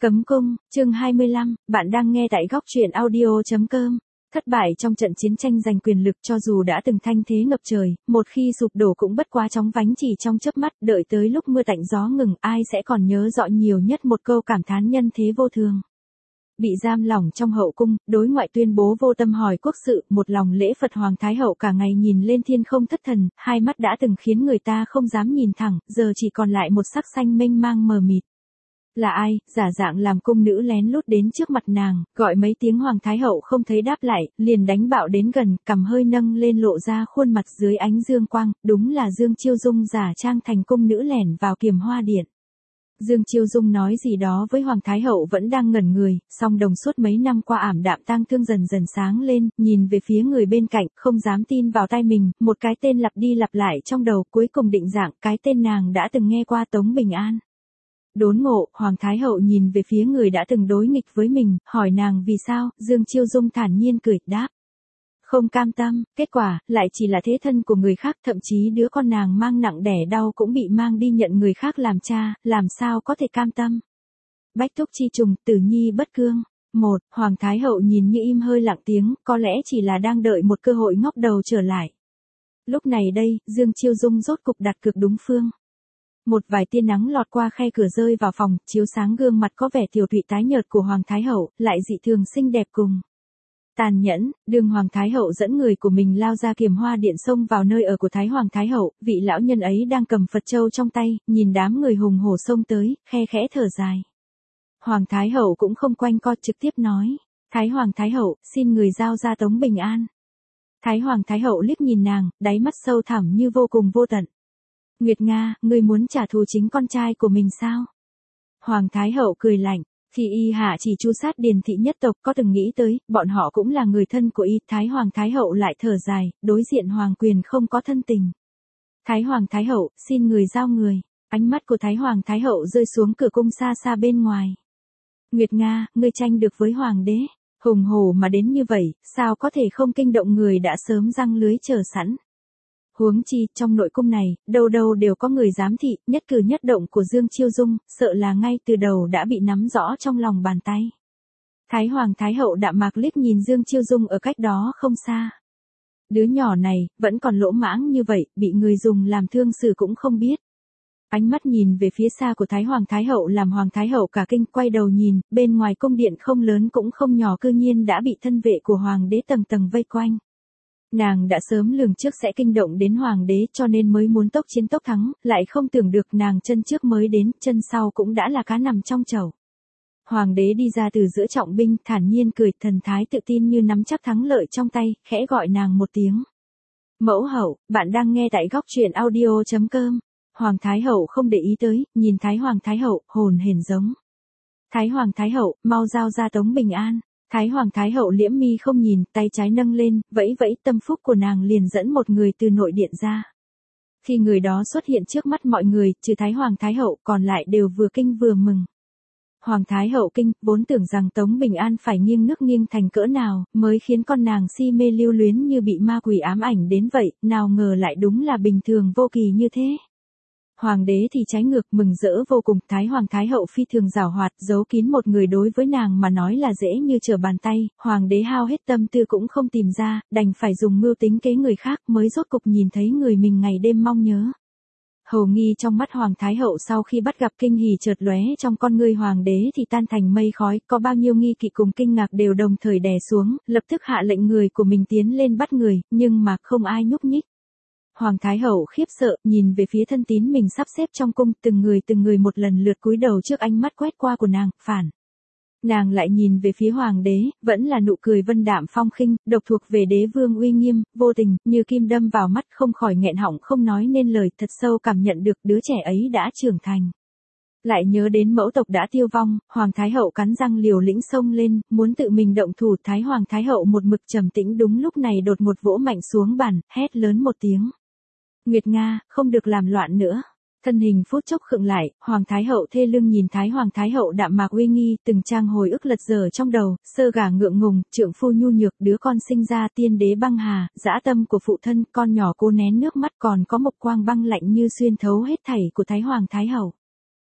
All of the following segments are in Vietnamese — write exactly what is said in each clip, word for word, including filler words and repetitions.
Cấm cung, chương hai mươi lăm, bạn đang nghe tại góc truyện audio.com. Thất bại trong trận chiến tranh giành quyền lực cho dù đã từng thanh thế ngập trời, một khi sụp đổ cũng bất quá chóng vánh chỉ trong chớp mắt, đợi tới lúc mưa tạnh gió ngừng, ai sẽ còn nhớ rõ nhiều nhất một câu cảm thán nhân thế vô thường. Bị giam lỏng trong hậu cung, đối ngoại tuyên bố vô tâm hỏi quốc sự, một lòng lễ Phật Hoàng Thái Hậu cả ngày nhìn lên thiên không thất thần, hai mắt đã từng khiến người ta không dám nhìn thẳng, giờ chỉ còn lại một sắc xanh mênh mang mờ mịt. Là ai, giả dạng làm cung nữ lén lút đến trước mặt nàng, gọi mấy tiếng Hoàng Thái Hậu không thấy đáp lại, liền đánh bạo đến gần, cầm hơi nâng lên lộ ra khuôn mặt dưới ánh dương quang, đúng là Dương Chiêu Dung giả trang thành cung nữ lẻn vào Kiềm Hoa Điện. Dương Chiêu Dung nói gì đó với Hoàng Thái Hậu vẫn đang ngẩn người, song đồng suốt mấy năm qua ảm đạm tang thương dần dần sáng lên, nhìn về phía người bên cạnh, không dám tin vào tai mình, một cái tên lặp đi lặp lại trong đầu, cuối cùng định dạng, cái tên nàng đã từng nghe qua Tống Bình An. Đốn ngộ, Hoàng Thái Hậu nhìn về phía người đã từng đối nghịch với mình, hỏi nàng vì sao, Dương Chiêu Dung thản nhiên cười, đáp. Không cam tâm, kết quả, lại chỉ là thế thân của người khác, thậm chí đứa con nàng mang nặng đẻ đau cũng bị mang đi nhận người khác làm cha, làm sao có thể cam tâm. Bách Thúc Chi Trùng, Tử Nhi bất cương. Một, Hoàng Thái Hậu nhìn như im hơi lặng tiếng, có lẽ chỉ là đang đợi một cơ hội ngóc đầu trở lại. Lúc này đây, Dương Chiêu Dung rốt cục đặt cược đúng phương. Một vài tia nắng lọt qua khe cửa rơi vào phòng, chiếu sáng gương mặt có vẻ tiểu tụy tái nhợt của Hoàng Thái Hậu, lại dị thường xinh đẹp cùng. Tàn nhẫn, đường Hoàng Thái Hậu dẫn người của mình lao ra Kiềm Hoa Điện xông vào nơi ở của Thái Hoàng Thái Hậu, vị lão nhân ấy đang cầm Phật châu trong tay, nhìn đám người hùng hổ xông tới, khe khẽ thở dài. Hoàng Thái Hậu cũng không quanh co trực tiếp nói, Thái Hoàng Thái Hậu, xin người giao ra Tống Bình An. Thái Hoàng Thái Hậu liếc nhìn nàng, đáy mắt sâu thẳm như vô cùng vô tận. Nguyệt Nga, ngươi muốn trả thù chính con trai của mình sao? Hoàng Thái Hậu cười lạnh, khi y hạ chỉ tru sát Điền thị nhất tộc có từng nghĩ tới, bọn họ cũng là người thân của y. Thái Hoàng Thái Hậu lại thở dài, đối diện Hoàng quyền không có thân tình. Thái Hoàng Thái Hậu, xin người giao người. Ánh mắt của Thái Hoàng Thái Hậu rơi xuống cửa cung xa xa bên ngoài. Nguyệt Nga, ngươi tranh được với Hoàng đế, hùng hổ mà đến như vậy, sao có thể không kinh động người đã sớm răng lưới chờ sẵn. Huống chi, trong nội cung này, đâu đâu đều có người giám thị, nhất cử nhất động của Dương Chiêu Dung, sợ là ngay từ đầu đã bị nắm rõ trong lòng bàn tay. Thái Hoàng Thái Hậu đạm mạc liếc nhìn Dương Chiêu Dung ở cách đó không xa. Đứa nhỏ này, vẫn còn lỗ mãng như vậy, bị người dùng làm thương xử cũng không biết. Ánh mắt nhìn về phía xa của Thái Hoàng Thái Hậu làm Hoàng Thái Hậu cả kinh, quay đầu nhìn, bên ngoài cung điện không lớn cũng không nhỏ cư nhiên đã bị thân vệ của Hoàng đế tầng tầng vây quanh. Nàng đã sớm lường trước sẽ kinh động đến Hoàng đế cho nên mới muốn tốc chiến tốc thắng, lại không tưởng được nàng chân trước mới đến, chân sau cũng đã là cá nằm trong chậu. Hoàng đế đi ra từ giữa trọng binh, thản nhiên cười, thần thái tự tin như nắm chắc thắng lợi trong tay, khẽ gọi nàng một tiếng. Mẫu hậu, bạn đang nghe tại góc truyện audio.com. Hoàng Thái Hậu không để ý tới, nhìn Thái Hoàng Thái Hậu, hồn hển giống. Thái Hoàng Thái Hậu, mau giao ra Tống Bình An. Thái Hoàng Thái Hậu liễm mi không nhìn, tay trái nâng lên, vẫy vẫy, tâm phúc của nàng liền dẫn một người từ nội điện ra. Khi người đó xuất hiện trước mắt mọi người, trừ Thái Hoàng Thái Hậu, còn lại đều vừa kinh vừa mừng. Hoàng Thái Hậu kinh, vốn tưởng rằng Tống Bình An phải nghiêng nước nghiêng thành cỡ nào, mới khiến con nàng si mê lưu luyến như bị ma quỷ ám ảnh đến vậy, nào ngờ lại đúng là bình thường vô kỳ như thế. Hoàng đế thì trái ngược, mừng rỡ vô cùng. Thái Hoàng Thái Hậu phi thường giàu hoạt, giấu kín một người đối với nàng mà nói là dễ như trở bàn tay, Hoàng đế hao hết tâm tư cũng không tìm ra, đành phải dùng mưu tính kế người khác mới rốt cục nhìn thấy người mình ngày đêm mong nhớ. Hầu nghi trong mắt Hoàng Thái Hậu sau khi bắt gặp kinh hỉ chợt lóe trong con ngươi Hoàng đế thì tan thành mây khói, có bao nhiêu nghi kỵ cùng kinh ngạc đều đồng thời đè xuống, lập tức hạ lệnh người của mình tiến lên bắt người, nhưng mà không ai nhúc nhích. Hoàng Thái Hậu khiếp sợ, nhìn về phía thân tín mình sắp xếp trong cung, từng người từng người một lần lượt cúi đầu trước ánh mắt quét qua của nàng, phản. Nàng lại nhìn về phía Hoàng đế, vẫn là nụ cười vân đạm phong khinh, độc thuộc về đế vương uy nghiêm, vô tình, như kim đâm vào mắt, không khỏi nghẹn họng không nói nên lời, thật sâu cảm nhận được đứa trẻ ấy đã trưởng thành. Lại nhớ đến mẫu tộc đã tiêu vong, Hoàng Thái Hậu cắn răng liều lĩnh xông lên, muốn tự mình động thủ. Thái Hoàng Thái Hậu một mực trầm tĩnh, đúng lúc này đột ngột vỗ mạnh xuống bàn, hét lớn một tiếng. Nguyệt Nga, không được làm loạn nữa. Thân hình phút chốc khựng lại, Hoàng Thái Hậu thê lưng nhìn Thái Hoàng Thái Hậu đạm mạc uy nghi, từng trang hồi ức lật dở trong đầu, sơ gả ngượng ngùng, trượng phu nhu nhược, đứa con sinh ra tiên đế băng hà, dã tâm của phụ thân, con nhỏ cô nén nước mắt, còn có một quang băng lạnh như xuyên thấu hết thảy của Thái Hoàng Thái Hậu.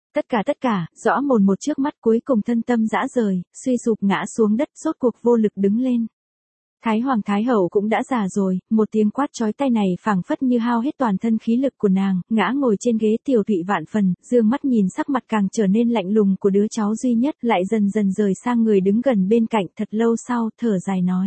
Tất cả tất cả, rõ mồn một trước mắt cuối cùng thân tâm dã rời, suy sụp ngã xuống đất rốt cuộc vô lực đứng lên. Thái Hoàng Thái Hậu cũng đã già rồi, một tiếng quát chói tai này phảng phất như hao hết toàn thân khí lực của nàng, ngã ngồi trên ghế tiểu tụy vạn phần, dương mắt nhìn sắc mặt càng trở nên lạnh lùng của đứa cháu duy nhất, lại dần dần rời sang người đứng gần bên cạnh, thật lâu sau, thở dài nói.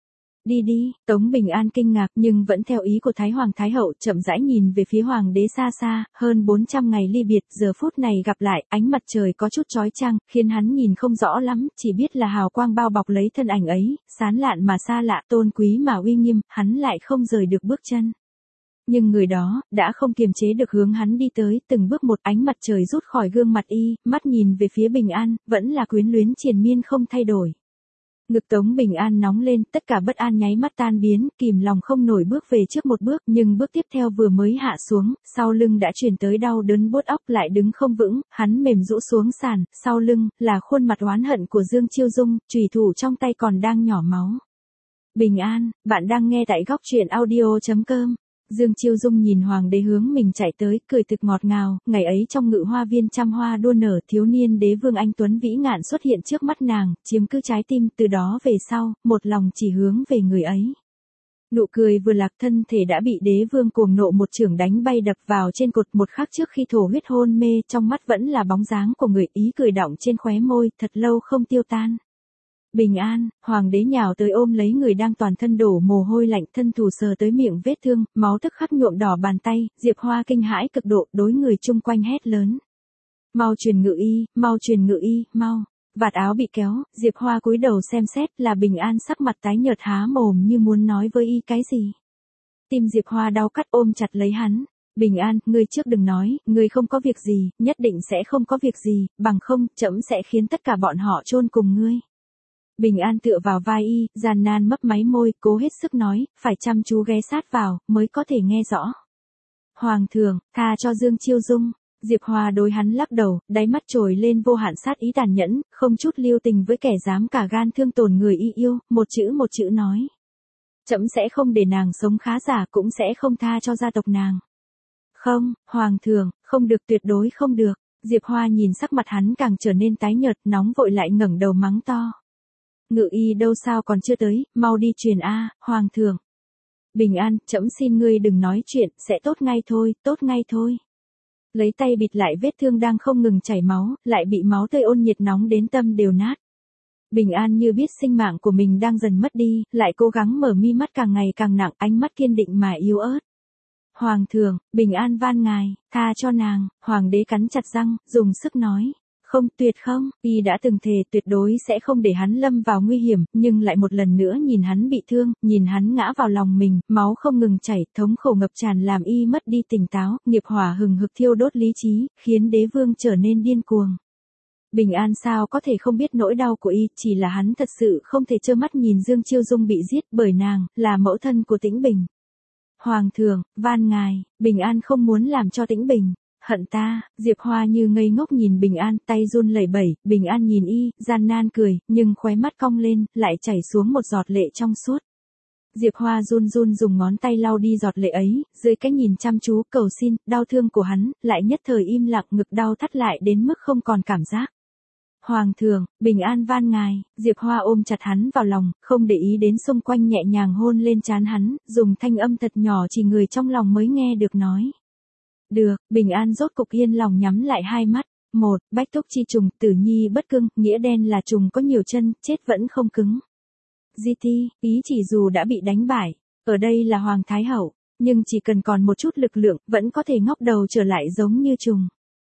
Đi đi, Tống Bình An kinh ngạc nhưng vẫn theo ý của Thái Hoàng Thái Hậu chậm rãi nhìn về phía Hoàng đế xa xa, hơn bốn trăm ngày ly biệt, giờ phút này gặp lại, ánh mặt trời có chút chói chang, khiến hắn nhìn không rõ lắm, chỉ biết là hào quang bao bọc lấy thân ảnh ấy, sán lạn mà xa lạ, tôn quý mà uy nghiêm, hắn lại không rời được bước chân. Nhưng người đó, đã không kiềm chế được hướng hắn đi tới, từng bước một ánh mặt trời rút khỏi gương mặt y, mắt nhìn về phía Bình An, vẫn là quyến luyến triền miên không thay đổi. Ngực Tống Bình An nóng lên, tất cả bất an nháy mắt tan biến, kìm lòng không nổi bước về trước một bước, nhưng bước tiếp theo vừa mới hạ xuống, sau lưng đã chuyển tới đau đớn buốt óc lại đứng không vững, hắn mềm rũ xuống sàn, sau lưng, là khuôn mặt oán hận của Dương Chiêu Dung, chùy thủ trong tay còn đang nhỏ máu. Bình An, bạn đang nghe tại góc truyện audio chấm com. Dương Chiêu Dung nhìn Hoàng đế hướng mình chạy tới, cười thực ngọt ngào, ngày ấy trong ngự hoa viên trăm hoa đua nở, thiếu niên đế vương anh tuấn vĩ ngạn xuất hiện trước mắt nàng, chiếm cứ trái tim, từ đó về sau, một lòng chỉ hướng về người ấy. Nụ cười vừa lạc, thân thể đã bị đế vương cuồng nộ một chưởng đánh bay đập vào trên cột, một khắc trước khi thổ huyết hôn mê, trong mắt vẫn là bóng dáng của người, ý cười đọng trên khóe môi, thật lâu không tiêu tan. Bình An, Hoàng đế nhào tới ôm lấy người đang toàn thân đổ mồ hôi lạnh, thân thủ sờ tới miệng vết thương, máu tức khắc nhuộm đỏ bàn tay, Diệp Hoa kinh hãi cực độ, đối người chung quanh hét lớn. Mau truyền ngự y, mau truyền ngự y, mau. Vạt áo bị kéo, Diệp Hoa cúi đầu xem xét, là Bình An sắc mặt tái nhợt há mồm như muốn nói với y cái gì. Tim Diệp Hoa đau cắt ôm chặt lấy hắn. Bình An, ngươi trước đừng nói, ngươi không có việc gì, nhất định sẽ không có việc gì, bằng không, trẫm sẽ khiến tất cả bọn họ chôn cùng ngươi. Bình An tựa vào vai y, gian nan mấp máy môi, cố hết sức nói, phải chăm chú ghé sát vào, mới có thể nghe rõ. Hoàng thượng, tha cho Dương Chiêu Dung. Diệp Hoa đối hắn lắc đầu, đáy mắt trồi lên vô hạn sát ý tàn nhẫn, không chút lưu tình với kẻ dám cả gan thương tổn người y yêu, một chữ một chữ nói. Trẫm sẽ không để nàng sống khá giả, cũng sẽ không tha cho gia tộc nàng. Không, Hoàng thượng, không được, tuyệt đối không được. Diệp Hoa nhìn sắc mặt hắn càng trở nên tái nhợt, nóng vội lại ngẩng đầu mắng to. Ngự y đâu sao còn chưa tới, mau đi truyền a, Hoàng thượng. Bình An, trẫm xin ngươi đừng nói chuyện, sẽ tốt ngay thôi, tốt ngay thôi. Lấy tay bịt lại vết thương đang không ngừng chảy máu, lại bị máu tươi ôn nhiệt nóng đến tâm đều nát. Bình An như biết sinh mạng của mình đang dần mất đi, lại cố gắng mở mi mắt càng ngày càng nặng, ánh mắt kiên định mà yếu ớt. Hoàng thượng, Bình An van ngài, tha cho nàng. Hoàng đế cắn chặt răng, dùng sức nói. Không, tuyệt không, y đã từng thề tuyệt đối sẽ không để hắn lâm vào nguy hiểm, nhưng lại một lần nữa nhìn hắn bị thương, nhìn hắn ngã vào lòng mình, máu không ngừng chảy, thống khổ ngập tràn làm y mất đi tỉnh táo, nghiệp hỏa hừng hực thiêu đốt lý trí, khiến đế vương trở nên điên cuồng. Bình An sao có thể không biết nỗi đau của y, chỉ là hắn thật sự không thể trơ mắt nhìn Dương Chiêu Dung bị giết, bởi nàng, là mẫu thân của Tĩnh Bình. Hoàng thượng, van ngài, Bình An không muốn làm cho Tĩnh Bình hận ta. Diệp Hoa như ngây ngốc nhìn Bình An, tay run lẩy bẩy, Bình An nhìn y, gian nan cười, nhưng khóe mắt cong lên, lại chảy xuống một giọt lệ trong suốt. Diệp Hoa run run dùng ngón tay lau đi giọt lệ ấy, dưới cái nhìn chăm chú, cầu xin, đau thương của hắn, lại nhất thời im lặng, ngực đau thắt lại đến mức không còn cảm giác. Hoàng thượng, Bình An van ngài. Diệp Hoa ôm chặt hắn vào lòng, không để ý đến xung quanh, nhẹ nhàng hôn lên trán hắn, dùng thanh âm thật nhỏ chỉ người trong lòng mới nghe được nói. Được, Bình An rốt cục yên lòng nhắm lại hai mắt. Một, Bách Túc chi trùng, tử nhi bất cưng, nghĩa đen là trùng có nhiều chân, chết vẫn không cứng. giê tê, ý chỉ dù đã bị đánh bại, ở đây là Hoàng Thái Hậu, nhưng chỉ cần còn một chút lực lượng, vẫn có thể ngóc đầu trở lại giống như trùng.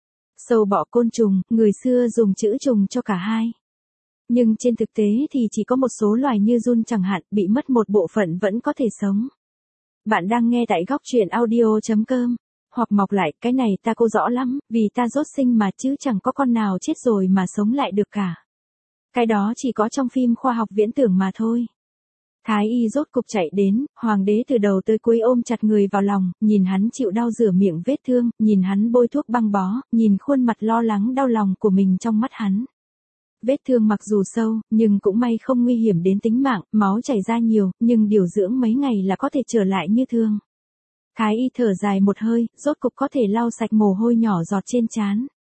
Sâu bọ côn trùng, người xưa dùng chữ trùng cho cả hai. Nhưng trên thực tế thì chỉ có một số loài như giun chẳng hạn, bị mất một bộ phận vẫn có thể sống. Bạn đang nghe tại góc truyện audio chấm com. Hoặc mọc lại, cái này ta cô rõ lắm, vì ta rốt sinh mà chứ chẳng có con nào chết rồi mà sống lại được cả. Cái đó chỉ có trong phim khoa học viễn tưởng mà thôi. Thái y rốt cục chạy đến, Hoàng đế từ đầu tới cuối ôm chặt người vào lòng, nhìn hắn chịu đau rửa miệng vết thương, nhìn hắn bôi thuốc băng bó, nhìn khuôn mặt lo lắng đau lòng của mình trong mắt hắn. Vết thương mặc dù sâu, nhưng cũng may không nguy hiểm đến tính mạng, máu chảy ra nhiều, nhưng điều dưỡng mấy ngày là có thể trở lại như thường. Thái y thở dài một hơi, rốt cục có thể lau sạch mồ hôi nhỏ giọt trên trán.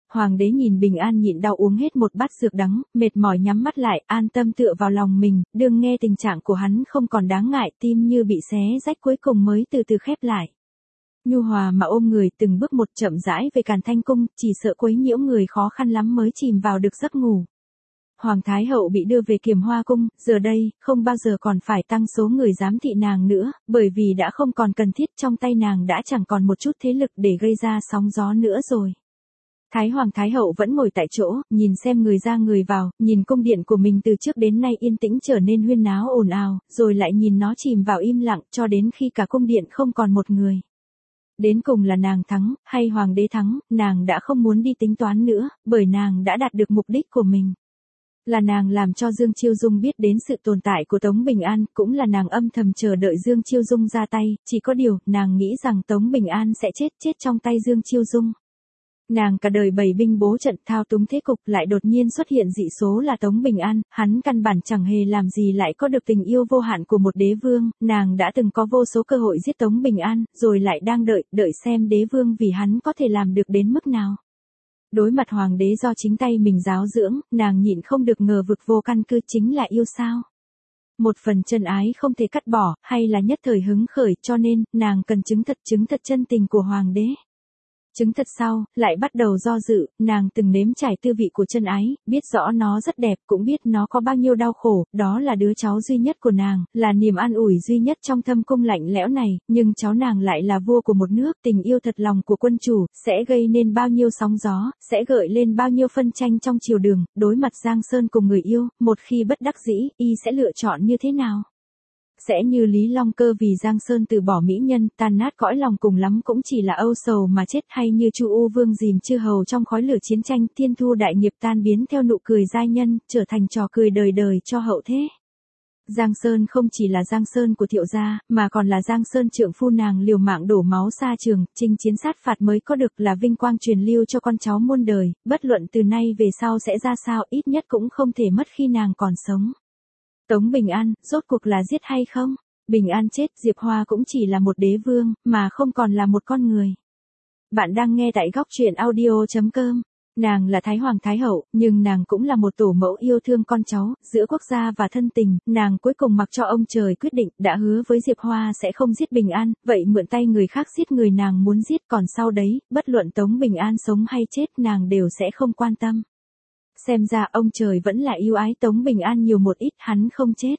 Hoàng đế nhìn Bình An nhịn đau uống hết một bát dược đắng, mệt mỏi nhắm mắt lại, an tâm tựa vào lòng mình, đương nghe tình trạng của hắn không còn đáng ngại, tim như bị xé rách cuối cùng mới từ từ khép lại. Nhu hòa mà ôm người từng bước một chậm rãi về Càn Thanh Cung, chỉ sợ quấy nhiễu người khó khăn lắm mới chìm vào được giấc ngủ. Hoàng Thái Hậu bị đưa về Kiềm Hoa Cung, giờ đây, không bao giờ còn phải tăng số người giám thị nàng nữa, bởi vì đã không còn cần thiết, trong tay nàng đã chẳng còn một chút thế lực để gây ra sóng gió nữa rồi. Thái Hoàng Thái Hậu vẫn ngồi tại chỗ, nhìn xem người ra người vào, nhìn cung điện của mình từ trước đến nay yên tĩnh trở nên huyên náo ồn ào, rồi lại nhìn nó chìm vào im lặng cho đến khi cả cung điện không còn một người. Đến cùng là nàng thắng, hay Hoàng đế thắng, nàng đã không muốn đi tính toán nữa, bởi nàng đã đạt được mục đích của mình. Là nàng làm cho Dương Chiêu Dung biết đến sự tồn tại của Tống Bình An, cũng là nàng âm thầm chờ đợi Dương Chiêu Dung ra tay, chỉ có điều, nàng nghĩ rằng Tống Bình An sẽ chết chết trong tay Dương Chiêu Dung. Nàng cả đời bày binh bố trận thao túng thế cục, lại đột nhiên xuất hiện dị số là Tống Bình An, hắn căn bản chẳng hề làm gì lại có được tình yêu vô hạn của một đế vương, nàng đã từng có vô số cơ hội giết Tống Bình An, rồi lại đang đợi, đợi xem đế vương vì hắn có thể làm được đến mức nào. Đối mặt hoàng đế do chính tay mình giáo dưỡng, nàng nhịn không được ngờ vực vô căn cứ, chính là yêu sao. Một phần chân ái không thể cắt bỏ, hay là nhất thời hứng khởi, cho nên, nàng cần chứng thật chứng thật chân tình của hoàng đế. Chứng thật sau, lại bắt đầu do dự, nàng từng nếm trải tư vị của chân ái, biết rõ nó rất đẹp, cũng biết nó có bao nhiêu đau khổ, đó là đứa cháu duy nhất của nàng, là niềm an ủi duy nhất trong thâm cung lạnh lẽo này, nhưng cháu nàng lại là vua của một nước, tình yêu thật lòng của quân chủ, sẽ gây nên bao nhiêu sóng gió, sẽ gợi lên bao nhiêu phân tranh trong triều đường, đối mặt Giang Sơn cùng người yêu, một khi bất đắc dĩ, y sẽ lựa chọn như thế nào? Sẽ như Lý Long Cơ vì Giang Sơn từ bỏ mỹ nhân, tan nát cõi lòng cùng lắm cũng chỉ là âu sầu mà chết, hay như Chu U Vương dìm chư hầu trong khói lửa chiến tranh, thiên thu đại nghiệp tan biến theo nụ cười giai nhân, trở thành trò cười đời đời cho hậu thế. Giang Sơn không chỉ là Giang Sơn của Thiệu gia, mà còn là Giang Sơn trượng phu nàng liều mạng đổ máu xa trường, chinh chiến sát phạt mới có được, là vinh quang truyền lưu cho con cháu muôn đời, bất luận từ nay về sau sẽ ra sao, ít nhất cũng không thể mất khi nàng còn sống. Tống Bình An, rốt cuộc là giết hay không? Bình An chết, Diệp Hoa cũng chỉ là một đế vương, mà không còn là một con người. Bạn đang nghe tại góc truyện audio chấm com. Nàng là Thái Hoàng Thái Hậu, nhưng nàng cũng là một tổ mẫu yêu thương con cháu, giữa quốc gia và thân tình, nàng cuối cùng mặc cho ông trời quyết định, đã hứa với Diệp Hoa sẽ không giết Bình An, vậy mượn tay người khác giết người nàng muốn giết, còn sau đấy, bất luận Tống Bình An sống hay chết nàng đều sẽ không quan tâm. Xem ra ông trời vẫn là yêu ái Tống Bình An nhiều một ít, hắn không chết.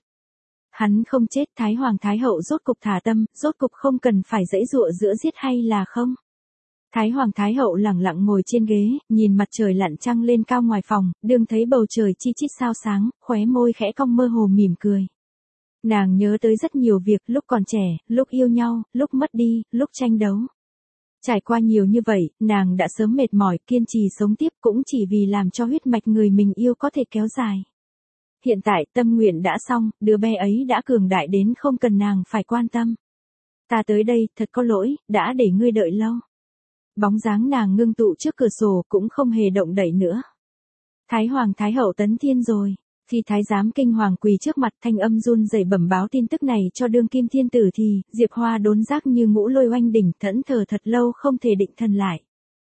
Hắn không chết, Thái Hoàng Thái Hậu rốt cục thả tâm, rốt cục không cần phải giãy giụa giữa giết hay là không. Thái Hoàng Thái Hậu lẳng lặng ngồi trên ghế, nhìn mặt trời lặn trăng lên cao ngoài phòng, đương thấy bầu trời chi chít sao sáng, khóe môi khẽ cong mơ hồ mỉm cười. Nàng nhớ tới rất nhiều việc, lúc còn trẻ, lúc yêu nhau, lúc mất đi, lúc tranh đấu. Trải qua nhiều như vậy, nàng đã sớm mệt mỏi, kiên trì sống tiếp cũng chỉ vì làm cho huyết mạch người mình yêu có thể kéo dài. Hiện tại, tâm nguyện đã xong, đứa bé ấy đã cường đại đến không cần nàng phải quan tâm. Ta tới đây, thật có lỗi, đã để ngươi đợi lâu. Bóng dáng nàng ngưng tụ trước cửa sổ cũng không hề động đậy nữa. Thái Hoàng Thái Hậu tấn thiên rồi. Khi thái giám kinh hoàng quỳ trước mặt, thanh âm run rẩy bẩm báo tin tức này cho đương kim thiên tử thì, Diệp Hoa đốn giác như ngũ lôi oanh đỉnh, thẫn thờ thật lâu không thể định thần lại.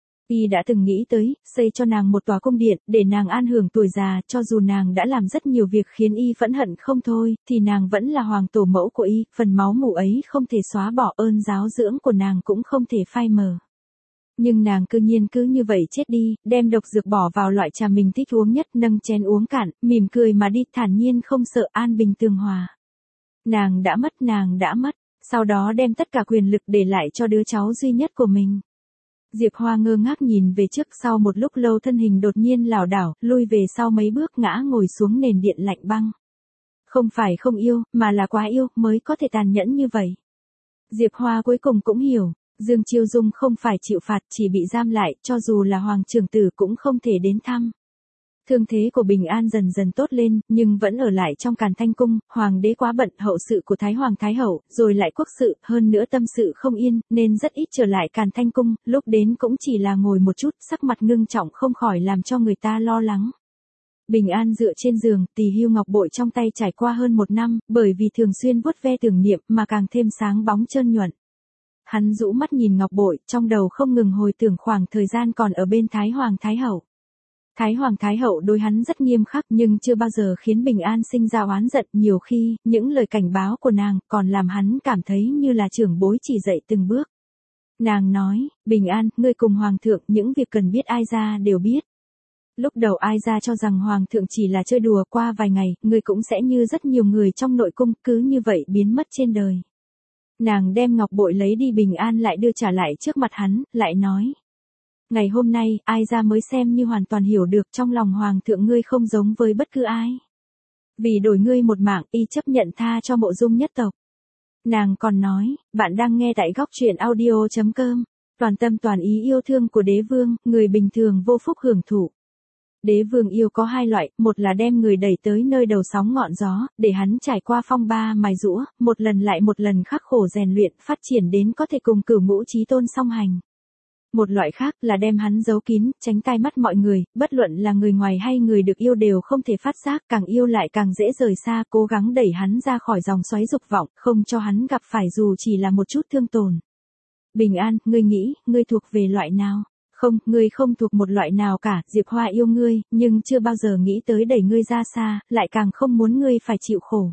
Y đã từng nghĩ tới, xây cho nàng một tòa cung điện, để nàng an hưởng tuổi già, cho dù nàng đã làm rất nhiều việc khiến Y phẫn hận không thôi, thì nàng vẫn là hoàng tổ mẫu của Y, phần máu mủ ấy không thể xóa bỏ, ơn giáo dưỡng của nàng cũng không thể phai mờ. Nhưng nàng cư nhiên cứ như vậy chết đi, đem độc dược bỏ vào loại trà mình thích uống nhất, nâng chén uống cạn, mỉm cười mà đi, thản nhiên không sợ, an bình tường hòa. Nàng đã mất, nàng đã mất, sau đó đem tất cả quyền lực để lại cho đứa cháu duy nhất của mình. Diệp Hoa ngơ ngác nhìn về trước, sau một lúc lâu thân hình đột nhiên lảo đảo, lui về sau mấy bước, ngã ngồi xuống nền điện lạnh băng. Không phải không yêu, mà là quá yêu, mới có thể tàn nhẫn như vậy. Diệp Hoa cuối cùng cũng hiểu. Dương Chiêu Dung không phải chịu phạt, chỉ bị giam lại, cho dù là hoàng trưởng tử cũng không thể đến thăm. Thương thế của Bình An dần dần tốt lên, nhưng vẫn ở lại trong Càn Thanh Cung, hoàng đế quá bận hậu sự của Thái Hoàng Thái Hậu, rồi lại quốc sự, hơn nữa tâm sự không yên, nên rất ít trở lại Càn Thanh Cung, lúc đến cũng chỉ là ngồi một chút, sắc mặt ngưng trọng không khỏi làm cho người ta lo lắng. Bình An dựa trên giường, tỳ hưu ngọc bội trong tay trải qua hơn một năm, bởi vì thường xuyên vuốt ve tưởng niệm mà càng thêm sáng bóng trơn nhuận. Hắn rũ mắt nhìn ngọc bội, trong đầu không ngừng hồi tưởng khoảng thời gian còn ở bên Thái Hoàng Thái Hậu. Thái Hoàng Thái Hậu đối hắn rất nghiêm khắc nhưng chưa bao giờ khiến Bình An sinh ra oán giận, nhiều khi, những lời cảnh báo của nàng còn làm hắn cảm thấy như là trưởng bối chỉ dạy từng bước. Nàng nói, Bình An, ngươi cùng Hoàng thượng những việc cần biết ai ra đều biết. Lúc đầu ai ra cho rằng Hoàng thượng chỉ là chơi đùa, qua vài ngày, ngươi cũng sẽ như rất nhiều người trong nội cung cứ như vậy biến mất trên đời. Nàng đem ngọc bội lấy đi, Bình An lại đưa trả lại trước mặt hắn, lại nói. Ngày hôm nay, ai ra mới xem như hoàn toàn hiểu được trong lòng Hoàng thượng ngươi không giống với bất cứ ai. Vì đổi ngươi một mạng, y chấp nhận tha cho Mộ Dung nhất tộc. Nàng còn nói, bạn đang nghe tại góc truyện audio chấm com, toàn tâm toàn ý yêu thương của đế vương, người bình thường vô phúc hưởng thụ. Đế vương yêu có hai loại, một là đem người đẩy tới nơi đầu sóng ngọn gió, để hắn trải qua phong ba mài giũa, một lần lại một lần khắc khổ rèn luyện, phát triển đến có thể cùng cửu ngũ chí tôn song hành. Một loại khác là đem hắn giấu kín, tránh tai mắt mọi người, bất luận là người ngoài hay người được yêu đều không thể phát giác, càng yêu lại càng dễ rời xa, cố gắng đẩy hắn ra khỏi dòng xoáy dục vọng, không cho hắn gặp phải dù chỉ là một chút thương tổn. Bình An, ngươi nghĩ, ngươi thuộc về loại nào? Không, ngươi không thuộc một loại nào cả, Diệp Hoa yêu ngươi, nhưng chưa bao giờ nghĩ tới đẩy ngươi ra xa, lại càng không muốn ngươi phải chịu khổ.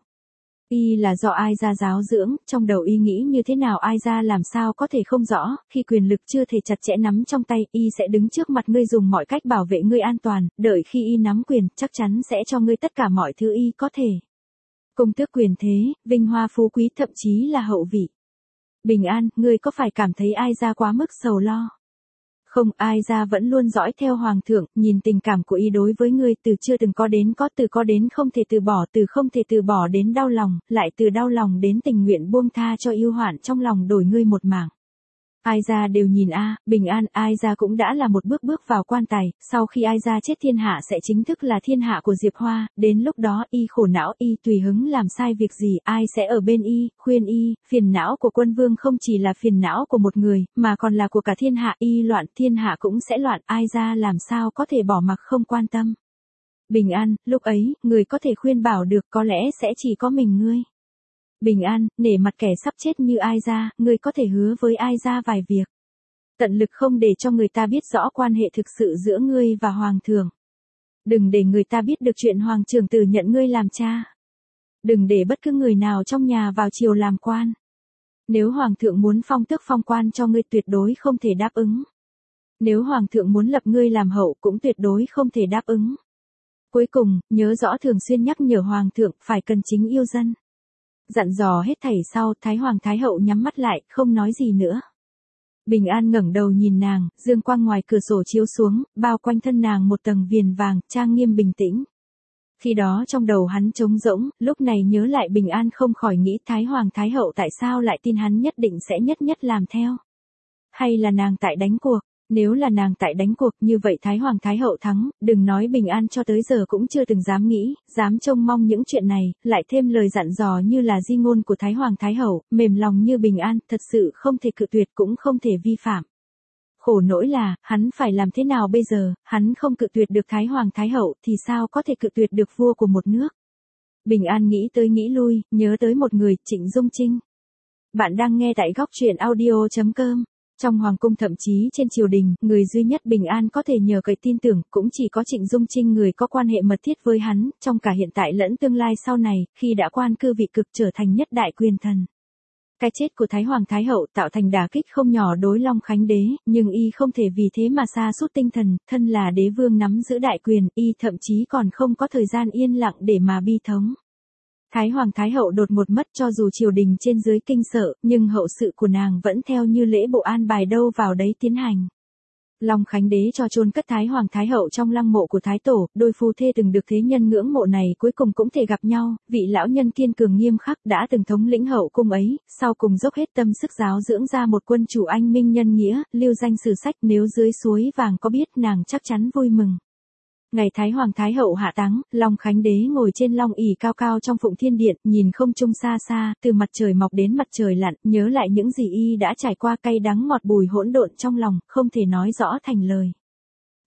Y là do ai ra giáo dưỡng, trong đầu y nghĩ như thế nào ai ra làm sao có thể không rõ, khi quyền lực chưa thể chặt chẽ nắm trong tay, y sẽ đứng trước mặt ngươi dùng mọi cách bảo vệ ngươi an toàn, đợi khi y nắm quyền, chắc chắn sẽ cho ngươi tất cả mọi thứ y có thể. Công tước quyền thế, vinh hoa phú quý, thậm chí là hậu vị. Bình An, ngươi có phải cảm thấy ai ra quá mức sầu lo? Không, ai ra vẫn luôn dõi theo Hoàng thượng, nhìn tình cảm của y đối với ngươi từ chưa từng có đến có, từ có đến không thể từ bỏ, từ không thể từ bỏ đến đau lòng, lại từ đau lòng đến tình nguyện buông tha cho yêu hoạn trong lòng đổi ngươi một mảng. Ai ra đều nhìn a, Bình An, ai ra cũng đã là một bước bước vào quan tài, sau khi ai ra chết thiên hạ sẽ chính thức là thiên hạ của Diệp Hoa, đến lúc đó y khổ não, y tùy hứng làm sai việc gì, ai sẽ ở bên y, khuyên y, phiền não của quân vương không chỉ là phiền não của một người, mà còn là của cả thiên hạ, y loạn, thiên hạ cũng sẽ loạn, ai ra làm sao có thể bỏ mặc không quan tâm. Bình An, lúc ấy, người có thể khuyên bảo được có lẽ sẽ chỉ có mình ngươi. Bình An, nể mặt kẻ sắp chết như ai ra, ngươi có thể hứa với ai ra vài việc. Tận lực không để cho người ta biết rõ quan hệ thực sự giữa ngươi và Hoàng thượng. Đừng để người ta biết được chuyện Hoàng trưởng tử nhận ngươi làm cha. Đừng để bất cứ người nào trong nhà vào triều làm quan. Nếu Hoàng thượng muốn phong tước phong quan cho ngươi tuyệt đối không thể đáp ứng. Nếu Hoàng thượng muốn lập ngươi làm hậu cũng tuyệt đối không thể đáp ứng. Cuối cùng, nhớ rõ thường xuyên nhắc nhở Hoàng thượng phải cần chính yêu dân. Dặn dò hết thảy sau, Thái Hoàng Thái Hậu nhắm mắt lại, không nói gì nữa. Bình An ngẩng đầu nhìn nàng, dương quang ngoài cửa sổ chiếu xuống, bao quanh thân nàng một tầng viền vàng, trang nghiêm bình tĩnh. Khi đó trong đầu hắn trống rỗng, lúc này nhớ lại Bình An không khỏi nghĩ Thái Hoàng Thái Hậu tại sao lại tin hắn nhất định sẽ nhất nhất làm theo. Hay là nàng tại đánh cuộc? Nếu là nàng tại đánh cuộc như vậy Thái Hoàng Thái Hậu thắng, đừng nói Bình An cho tới giờ cũng chưa từng dám nghĩ, dám trông mong những chuyện này, lại thêm lời dặn dò như là di ngôn của Thái Hoàng Thái Hậu, mềm lòng như Bình An, thật sự không thể cự tuyệt cũng không thể vi phạm. Khổ nỗi là, hắn phải làm thế nào bây giờ, hắn không cự tuyệt được Thái Hoàng Thái Hậu thì sao có thể cự tuyệt được vua của một nước. Bình An nghĩ tới nghĩ lui, nhớ tới một người, Trịnh Dung Trinh. Bạn đang nghe tại góc truyện audio chấm com. Trong hoàng cung thậm chí trên triều đình, người duy nhất Bình An có thể nhờ cậy tin tưởng, cũng chỉ có Trịnh Dung Trinh người có quan hệ mật thiết với hắn, trong cả hiện tại lẫn tương lai sau này, khi đã quan cư vị cực trở thành nhất đại quyền thần. Cái chết của Thái Hoàng Thái Hậu tạo thành đả kích không nhỏ đối Long Khánh Đế, nhưng y không thể vì thế mà sa sút tinh thần, thân là đế vương nắm giữ đại quyền, y thậm chí còn không có thời gian yên lặng để mà bi thống. Thái Hoàng Thái Hậu đột ngột mất cho dù triều đình trên dưới kinh sợ, nhưng hậu sự của nàng vẫn theo như lễ bộ an bài đâu vào đấy tiến hành. Long Khánh Đế cho chôn cất Thái Hoàng Thái Hậu trong lăng mộ của Thái Tổ, đôi phu thê từng được thế nhân ngưỡng mộ này cuối cùng cũng thể gặp nhau, vị lão nhân kiên cường nghiêm khắc đã từng thống lĩnh hậu cung ấy, sau cùng dốc hết tâm sức giáo dưỡng ra một quân chủ anh minh nhân nghĩa, lưu danh sử sách, nếu dưới suối vàng có biết nàng chắc chắn vui mừng. Ngày Thái Hoàng Thái Hậu hạ táng, Long Khánh Đế ngồi trên long ỷ cao cao trong Phụng Thiên Điện, nhìn không trung xa xa, từ mặt trời mọc đến mặt trời lặn, nhớ lại những gì y đã trải qua, cay đắng ngọt bùi hỗn độn trong lòng, không thể nói rõ thành lời.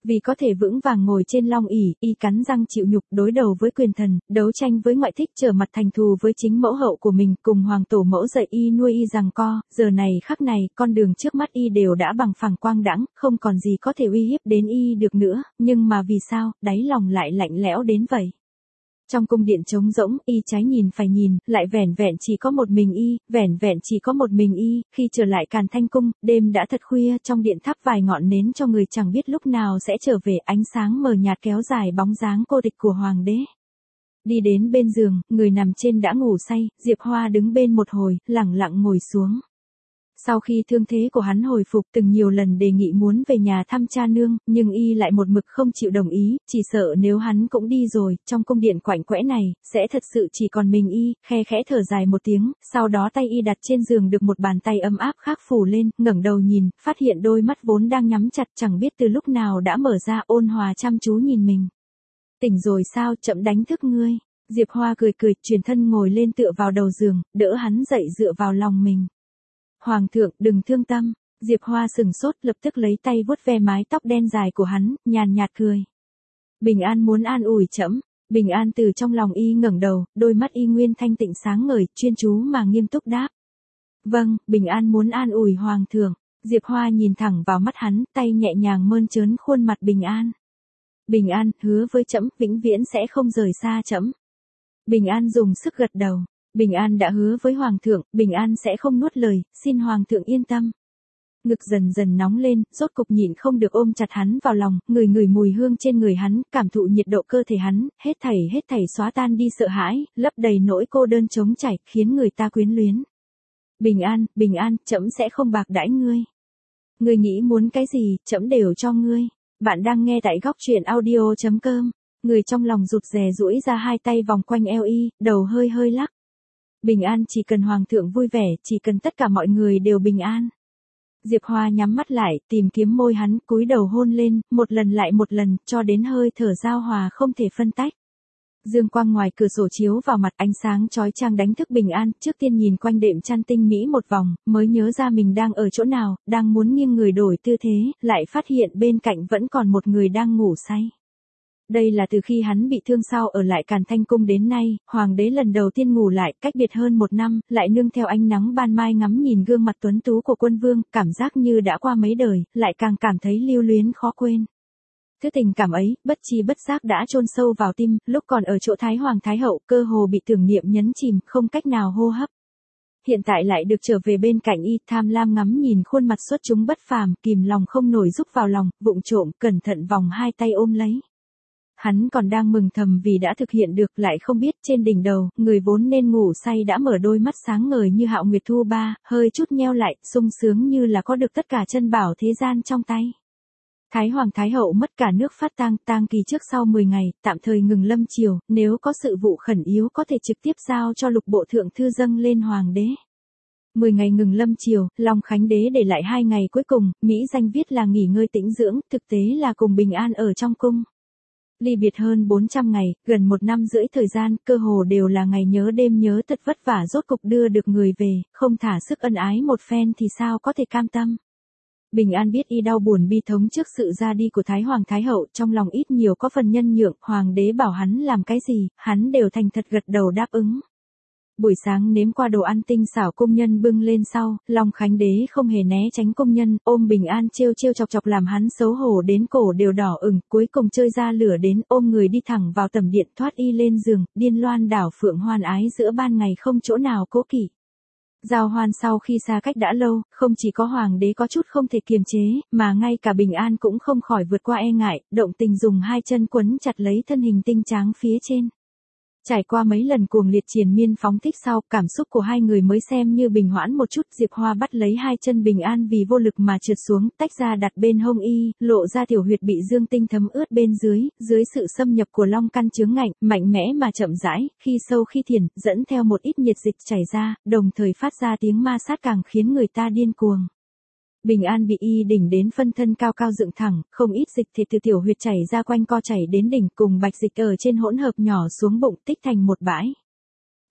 Vì có thể vững vàng ngồi trên long ỷ, y cắn răng chịu nhục, đối đầu với quyền thần, đấu tranh với ngoại thích, trở mặt thành thù với chính mẫu hậu của mình, cùng hoàng tổ mẫu dạy y nuôi y giằng co, giờ này khắc này, con đường trước mắt y đều đã bằng phẳng quang đãng, không còn gì có thể uy hiếp đến y được nữa, nhưng mà vì sao, đáy lòng lại lạnh lẽo đến vậy? Trong cung điện trống rỗng, y trái nhìn phải nhìn, lại vẻn vẹn chỉ có một mình y, vẻn vẹn chỉ có một mình y, khi trở lại Càn Thanh cung, đêm đã thật khuya, trong điện thắp vài ngọn nến cho người chẳng biết lúc nào sẽ trở về, ánh sáng mờ nhạt kéo dài bóng dáng cô địch của hoàng đế. Đi đến bên giường, người nằm trên đã ngủ say, Diệp Hoa đứng bên một hồi, lẳng lặng ngồi xuống. Sau khi thương thế của hắn hồi phục, từng nhiều lần đề nghị muốn về nhà thăm cha nương, nhưng y lại một mực không chịu đồng ý, chỉ sợ nếu hắn cũng đi rồi, trong cung điện quạnh quẽ này, sẽ thật sự chỉ còn mình y, khe khẽ thở dài một tiếng, sau đó tay y đặt trên giường được một bàn tay ấm áp khác phủ lên, ngẩng đầu nhìn, phát hiện đôi mắt vốn đang nhắm chặt chẳng biết từ lúc nào đã mở ra, ôn hòa chăm chú nhìn mình. Tỉnh rồi sao, chậm đánh thức ngươi. Diệp Hoa cười cười, chuyển thân ngồi lên tựa vào đầu giường, đỡ hắn dậy dựa vào lòng mình. Hoàng thượng, đừng thương tâm. Diệp Hoa sừng sốt, lập tức lấy tay vuốt ve mái tóc đen dài của hắn, nhàn nhạt cười. Bình An muốn an ủi trẫm. Bình An từ trong lòng y ngẩng đầu, đôi mắt y nguyên thanh tịnh sáng ngời, chuyên chú mà nghiêm túc đáp. Vâng, Bình An muốn an ủi hoàng thượng. Diệp Hoa nhìn thẳng vào mắt hắn, tay nhẹ nhàng mơn trớn khuôn mặt Bình An. Bình An, hứa với trẫm, vĩnh viễn sẽ không rời xa trẫm. Bình An dùng sức gật đầu. Bình An đã hứa với Hoàng thượng, Bình An sẽ không nuốt lời, xin Hoàng thượng yên tâm. Ngực dần dần nóng lên, rốt cục nhịn không được ôm chặt hắn vào lòng, ngửi ngửi mùi hương trên người hắn, cảm thụ nhiệt độ cơ thể hắn, hết thảy hết thảy xóa tan đi sợ hãi, lấp đầy nỗi cô đơn trống trải, khiến người ta quyến luyến. Bình An, Bình An, trẫm sẽ không bạc đãi ngươi. Ngươi nghĩ muốn cái gì, trẫm đều cho ngươi. Bạn đang nghe tại góc truyện audio chấm com. Người trong lòng rụt rè duỗi ra hai tay vòng quanh eo y, đầu hơi hơi lắc. Bình An, chỉ cần hoàng thượng vui vẻ, chỉ cần tất cả mọi người đều bình an. Diệp Hoa nhắm mắt lại, tìm kiếm môi hắn, cúi đầu hôn lên, một lần lại một lần, cho đến hơi thở giao hòa không thể phân tách. Dương quang ngoài cửa sổ chiếu vào mặt, ánh sáng chói chang đánh thức Bình An, trước tiên nhìn quanh đệm chăn tinh mỹ một vòng, mới nhớ ra mình đang ở chỗ nào, đang muốn nghiêng người đổi tư thế, lại phát hiện bên cạnh vẫn còn một người đang ngủ say. Đây là từ khi hắn bị thương sau ở lại Càn Thanh cung đến nay, hoàng đế lần đầu tiên ngủ lại, cách biệt hơn một năm, lại nương theo ánh nắng ban mai ngắm nhìn gương mặt tuấn tú của quân vương, cảm giác như đã qua mấy đời, lại càng cảm thấy lưu luyến khó quên. Thứ tình cảm ấy, bất chi bất giác đã chôn sâu vào tim, lúc còn ở chỗ Thái Hoàng Thái Hậu, cơ hồ bị tưởng niệm nhấn chìm, không cách nào hô hấp. Hiện tại lại được trở về bên cạnh y, tham lam ngắm nhìn khuôn mặt xuất chúng bất phàm, kìm lòng không nổi rúc vào lòng, vụng trộm, cẩn thận vòng hai tay ôm lấy. Hắn còn đang mừng thầm vì đã thực hiện được, lại không biết trên đỉnh đầu, người vốn nên ngủ say đã mở đôi mắt sáng ngời như hạo nguyệt thu ba, hơi chút nheo lại, sung sướng như là có được tất cả chân bảo thế gian trong tay. Thái Hoàng Thái Hậu mất cả nước phát tang, tang kỳ trước sau mười ngày, tạm thời ngừng lâm triều, nếu có sự vụ khẩn yếu có thể trực tiếp giao cho lục bộ thượng thư dâng lên hoàng đế. mười ngày ngừng lâm triều, Long Khánh đế để lại hai ngày cuối cùng, Mỹ danh viết là nghỉ ngơi tĩnh dưỡng, thực tế là cùng Bình An ở trong cung. Ly biệt hơn bốn trăm ngày, gần một năm rưỡi thời gian, cơ hồ đều là ngày nhớ đêm nhớ thật vất vả rốt cục đưa được người về, không thả sức ân ái một phen thì sao có thể cam tâm. Bình An biết y đau buồn bi thống trước sự ra đi của Thái Hoàng Thái Hậu, trong lòng ít nhiều có phần nhân nhượng, hoàng đế bảo hắn làm cái gì, hắn đều thành thật gật đầu đáp ứng. Buổi sáng nếm qua đồ ăn tinh xảo công nhân bưng lên sau, Long Khánh đế không hề né tránh công nhân, ôm Bình An trêu trêu chọc chọc làm hắn xấu hổ đến cổ đều đỏ ửng, cuối cùng chơi ra lửa đến, ôm người đi thẳng vào tầm điện, thoát y lên giường, điên loan đảo phượng hoan ái giữa ban ngày không chỗ nào cố kỵ. Giao hoan sau khi xa cách đã lâu, không chỉ có hoàng đế có chút không thể kiềm chế, mà ngay cả Bình An cũng không khỏi vượt qua e ngại, động tình dùng hai chân quấn chặt lấy thân hình tinh tráng phía trên. Trải qua mấy lần cuồng liệt triền miên phóng thích sau, cảm xúc của hai người mới xem như bình hoãn một chút. Diệp Hoa bắt lấy hai chân Bình An vì vô lực mà trượt xuống, tách ra đặt bên hông y, lộ ra tiểu huyệt bị dương tinh thấm ướt bên dưới, dưới sự xâm nhập của long căn chướng ngạnh, mạnh mẽ mà chậm rãi, khi sâu khi thiền, dẫn theo một ít nhiệt dịch chảy ra, đồng thời phát ra tiếng ma sát càng khiến người ta điên cuồng. Bình An bị y đỉnh đến phân thân cao cao dựng thẳng, không ít dịch thì từ tiểu huyệt chảy ra quanh co chảy đến đỉnh, cùng bạch dịch ở trên hỗn hợp nhỏ xuống bụng tích thành một bãi.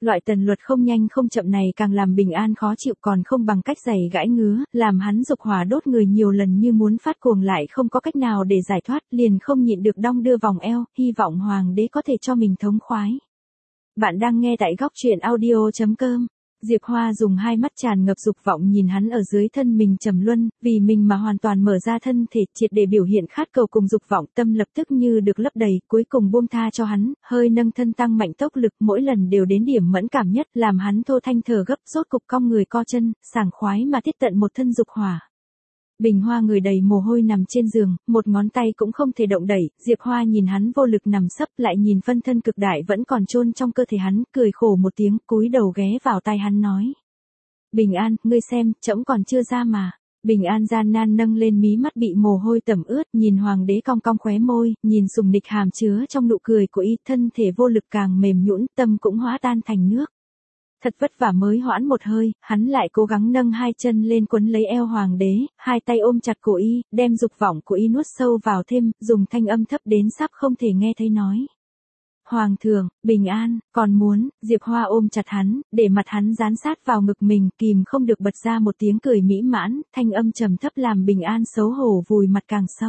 Loại tần luật không nhanh không chậm này càng làm Bình An khó chịu, còn không bằng cách giày gãi ngứa, làm hắn dục hỏa đốt người nhiều lần như muốn phát cuồng, lại không có cách nào để giải thoát, liền không nhịn được đong đưa vòng eo, hy vọng hoàng đế có thể cho mình thống khoái. Bạn đang nghe tại góc truyện audio chấm com. Diệp Hoa dùng hai mắt tràn ngập dục vọng nhìn hắn ở dưới thân mình trầm luân, vì mình mà hoàn toàn mở ra thân thể, triệt để biểu hiện khát cầu cùng dục vọng, tâm lập tức như được lấp đầy, cuối cùng buông tha cho hắn, hơi nâng thân tăng mạnh tốc lực, mỗi lần đều đến điểm mẫn cảm nhất, làm hắn thô thanh thở gấp, rốt cục cong người co chân, sảng khoái mà tiết tận một thân dục hỏa. Bình Hoa người đầy mồ hôi nằm trên giường, một ngón tay cũng không thể động đẩy, Diệp Hoa nhìn hắn vô lực nằm sấp, lại nhìn phân thân cực đại vẫn còn chôn trong cơ thể hắn, cười khổ một tiếng, cúi đầu ghé vào tai hắn nói. Bình An, ngươi xem, trẫm còn chưa ra mà. Bình An gian nan nâng lên mí mắt bị mồ hôi tẩm ướt, nhìn hoàng đế cong cong khóe môi, nhìn sùng nịch hàm chứa trong nụ cười của y, thân thể vô lực càng mềm nhũn, tâm cũng hóa tan thành nước. Thật vất vả mới hoãn một hơi, hắn lại cố gắng nâng hai chân lên quấn lấy eo hoàng đế, hai tay ôm chặt cổ y, đem dục vọng của y nuốt sâu vào thêm, dùng thanh âm thấp đến sắp không thể nghe thấy nói. Hoàng thượng, Bình An, còn muốn, Diệp Hoa ôm chặt hắn, để mặt hắn dán sát vào ngực mình, kìm không được bật ra một tiếng cười mỹ mãn, thanh âm trầm thấp làm Bình An xấu hổ vùi mặt càng sâu.